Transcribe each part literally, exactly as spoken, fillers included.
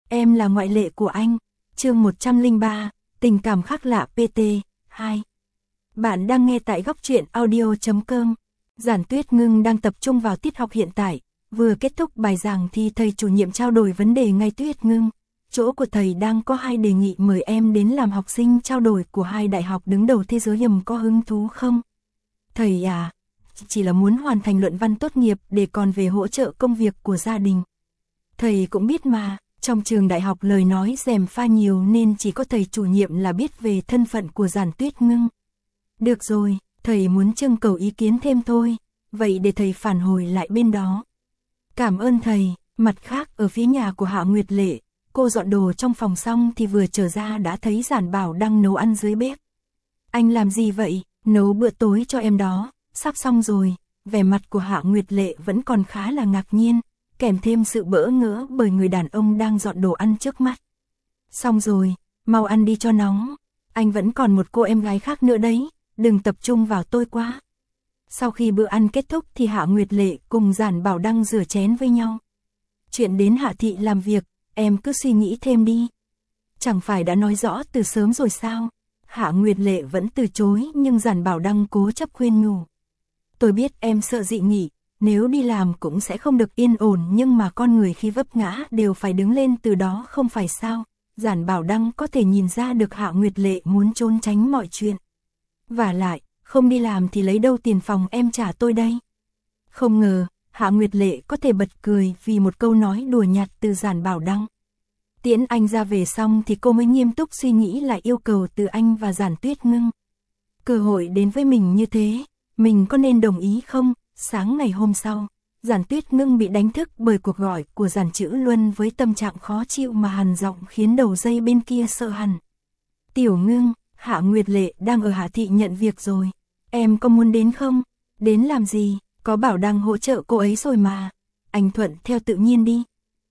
Em là ngoại lệ của anh. Chương một trăm lẻ ba, tình cảm khác lạ pê tê hai. Bạn đang nghe tại góc truyện audio chấm com. Giản Tuyết Ngưng đang tập trung vào tiết học hiện tại, vừa kết thúc bài giảng thì thầy chủ nhiệm trao đổi vấn đề ngay. Tuyết Ngưng, chỗ của thầy đang có hai đề nghị mời em đến làm học sinh trao đổi của hai đại học đứng đầu thế giới, em có hứng thú không? Thầy à, chỉ là muốn hoàn thành luận văn tốt nghiệp để còn về hỗ trợ công việc của gia đình. Thầy cũng biết mà, trong trường đại học lời nói gièm pha nhiều nên chỉ có thầy chủ nhiệm là biết về thân phận của Giản Tuyết Ngưng. Được rồi, thầy muốn trưng cầu ý kiến thêm thôi, vậy để thầy phản hồi lại bên đó. Cảm ơn thầy. Mặt khác, ở phía nhà của Hạ Nguyệt Lệ, cô dọn đồ trong phòng xong thì vừa trở ra đã thấy Giản Bảo đang nấu ăn dưới bếp. Anh làm gì vậy? Nấu bữa tối cho em đó. Sắp xong rồi. Vẻ mặt của Hạ Nguyệt Lệ vẫn còn khá là ngạc nhiên, kèm thêm sự bỡ ngỡ bởi người đàn ông đang dọn đồ ăn trước mắt. Xong rồi, mau ăn đi cho nóng. Anh vẫn còn một cô em gái khác nữa đấy, đừng tập trung vào tôi quá. Sau khi bữa ăn kết thúc thì Hạ Nguyệt Lệ cùng Giản Bảo đang rửa chén với nhau. Chuyện đến Hạ thị làm việc, em cứ suy nghĩ thêm đi. Chẳng phải đã nói rõ từ sớm rồi sao? Hạ Nguyệt Lệ vẫn từ chối nhưng Giản Bảo đang cố chấp khuyên nhủ. Tôi biết em sợ dị nghị, nếu đi làm cũng sẽ không được yên ổn, nhưng mà con người khi vấp ngã đều phải đứng lên từ đó không phải sao? Giản Bảo Đăng có thể nhìn ra được Hạ Nguyệt Lệ muốn trốn tránh mọi chuyện. Vả lại, không đi làm thì lấy đâu tiền phòng em trả tôi đây? Không ngờ, Hạ Nguyệt Lệ có thể bật cười vì một câu nói đùa nhạt từ Giản Bảo Đăng. Tiễn anh ra về xong thì cô mới nghiêm túc suy nghĩ lại yêu cầu từ anh và Giản Tuyết Ngưng. Cơ hội đến với mình như thế, mình có nên đồng ý không? Sáng ngày hôm sau, Giản Tuyết Ngưng bị đánh thức bởi cuộc gọi của Giản Chữ Luân với tâm trạng khó chịu mà hằn giọng khiến đầu dây bên kia sợ hẳn. Tiểu Ngưng, Hạ Nguyệt Lệ đang ở Hạ thị nhận việc rồi. Em có muốn đến không? Đến làm gì? Có bảo đang hỗ trợ cô ấy rồi mà. Anh thuận theo tự nhiên đi.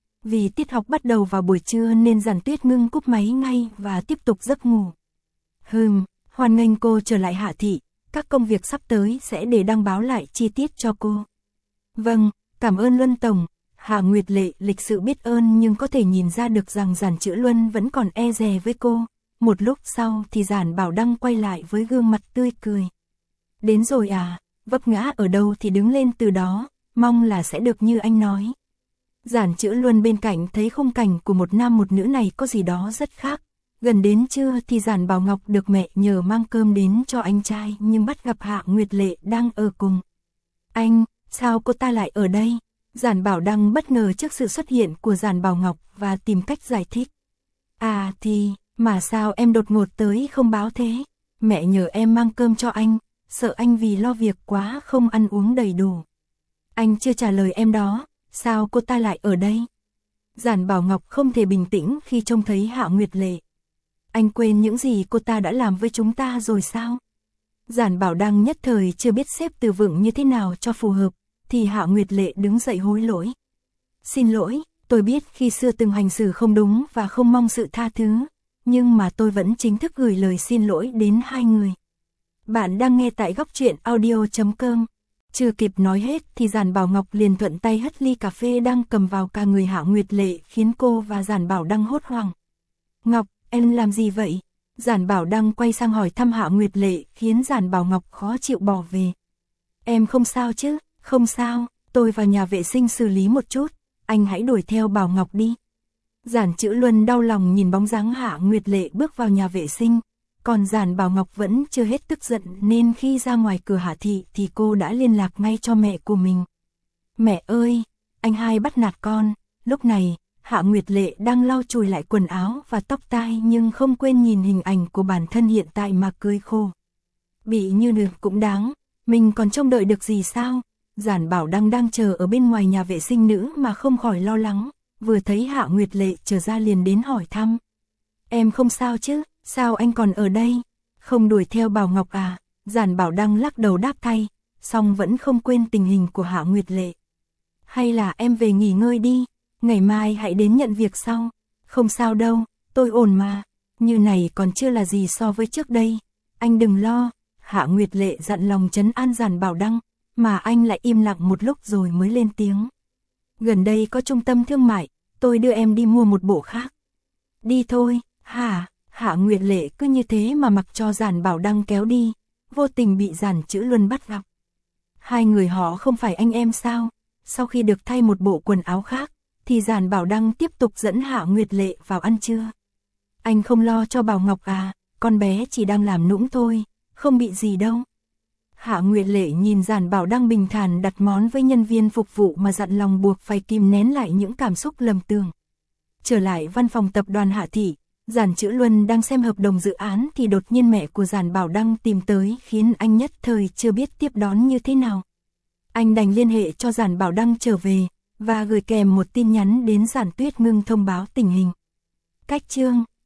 Vì tiết học bắt đầu vào buổi trưa nên Giản Tuyết Ngưng cúp máy ngay và tiếp tục giấc ngủ. Hừm, hoan nghênh cô trở lại Hạ thị. Các công việc sắp tới sẽ để đăng báo lại chi tiết cho cô. Vâng, cảm ơn Luân Tổng. Hạ Nguyệt Lệ lịch sự biết ơn nhưng có thể nhìn ra được rằng Giản Chữ Luân vẫn còn e dè với cô. Một lúc sau thì Giản Bảo Đăng quay lại với gương mặt tươi cười. Đến rồi à, vấp ngã ở đâu thì đứng lên từ đó, mong là sẽ được như anh nói. Giản Chữ Luân bên cạnh thấy khung cảnh của một nam một nữ này có gì đó rất khác. Gần đến trưa thì Giản Bảo Ngọc được mẹ nhờ mang cơm đến cho anh trai nhưng bắt gặp Hạ Nguyệt Lệ đang ở cùng. Anh, sao cô ta lại ở đây? Giản Bảo Đăng bất ngờ trước sự xuất hiện của Giản Bảo Ngọc và tìm cách giải thích. À thì, mà sao em đột ngột tới không báo thế? Mẹ nhờ em mang cơm cho anh, sợ anh vì lo việc quá không ăn uống đầy đủ. Anh chưa trả lời em đó, sao cô ta lại ở đây? Giản Bảo Ngọc không thể bình tĩnh khi trông thấy Hạ Nguyệt Lệ. Anh quên những gì cô ta đã làm với chúng ta rồi sao? Giản Bảo Đăng nhất thời chưa biết xếp từ vựng như thế nào cho phù hợp, thì Hạ Nguyệt Lệ đứng dậy hối lỗi. Xin lỗi, tôi biết khi xưa từng hành xử không đúng và không mong sự tha thứ, nhưng mà tôi vẫn chính thức gửi lời xin lỗi đến hai người. Bạn đang nghe tại góc truyện audio chấm com. Chưa kịp nói hết thì Giản Bảo Ngọc liền thuận tay hất ly cà phê đang cầm vào cả người Hạ Nguyệt Lệ khiến cô và Giản Bảo Đăng hốt hoảng. Ngọc, em làm gì vậy? Giản Bảo Đăng quay sang hỏi thăm Hạ Nguyệt Lệ khiến Giản Bảo Ngọc khó chịu bỏ về. Em không sao chứ? Không sao, tôi vào nhà vệ sinh xử lý một chút, anh hãy đuổi theo Bảo Ngọc đi. Giản Chữ Luân đau lòng nhìn bóng dáng Hạ Nguyệt Lệ bước vào nhà vệ sinh, còn Giản Bảo Ngọc vẫn chưa hết tức giận nên khi ra ngoài cửa Hạ thị thì cô đã liên lạc ngay cho mẹ của mình. Mẹ ơi, anh hai bắt nạt con. Lúc này, Hạ Nguyệt Lệ đang lau chùi lại quần áo và tóc tai nhưng không quên nhìn hình ảnh của bản thân hiện tại mà cười khổ. Bị như được cũng đáng, mình còn trông đợi được gì sao? Giản Bảo Đăng đang chờ ở bên ngoài nhà vệ sinh nữ mà không khỏi lo lắng, vừa thấy Hạ Nguyệt Lệ trở ra liền đến hỏi thăm. Em không sao chứ, sao anh còn ở đây? Không đuổi theo Bảo Ngọc à? Giản Bảo Đăng lắc đầu đáp thay, song vẫn không quên tình hình của Hạ Nguyệt Lệ. Hay là em về nghỉ ngơi đi, ngày mai hãy đến nhận việc sau. Không sao đâu, tôi ổn mà, như này còn chưa là gì so với trước đây. Anh đừng lo, Hạ Nguyệt Lệ dặn lòng trấn an Giản Bảo Đăng, mà anh lại im lặng một lúc rồi mới lên tiếng. Gần đây có trung tâm thương mại, tôi đưa em đi mua một bộ khác. Đi thôi. Hả? Hạ Nguyệt Lệ cứ như thế mà mặc cho Giản Bảo Đăng kéo đi, vô tình bị Giản Chữ Luân bắt gặp. Hai người họ không phải anh em sao? Sau khi được thay một bộ quần áo khác, thì Giản Bảo Đăng tiếp tục dẫn Hạ Nguyệt Lệ vào ăn trưa. Anh không lo cho Bảo Ngọc à, con bé chỉ đang làm nũng thôi, không bị gì đâu. Hạ Nguyệt Lệ nhìn Giản Bảo Đăng bình thản đặt món với nhân viên phục vụ mà dặn lòng buộc phải kìm nén lại những cảm xúc lầm tưởng. Trở lại văn phòng tập đoàn Hạ Thị, Giản Chữ Luân đang xem hợp đồng dự án thì đột nhiên mẹ của Giản Bảo Đăng tìm tới khiến anh nhất thời chưa biết tiếp đón như thế nào. Anh đành liên hệ cho Giản Bảo Đăng trở về, và gửi kèm một tin nhắn đến Giản Tuyết Ngưng thông báo tình hình. Cách chương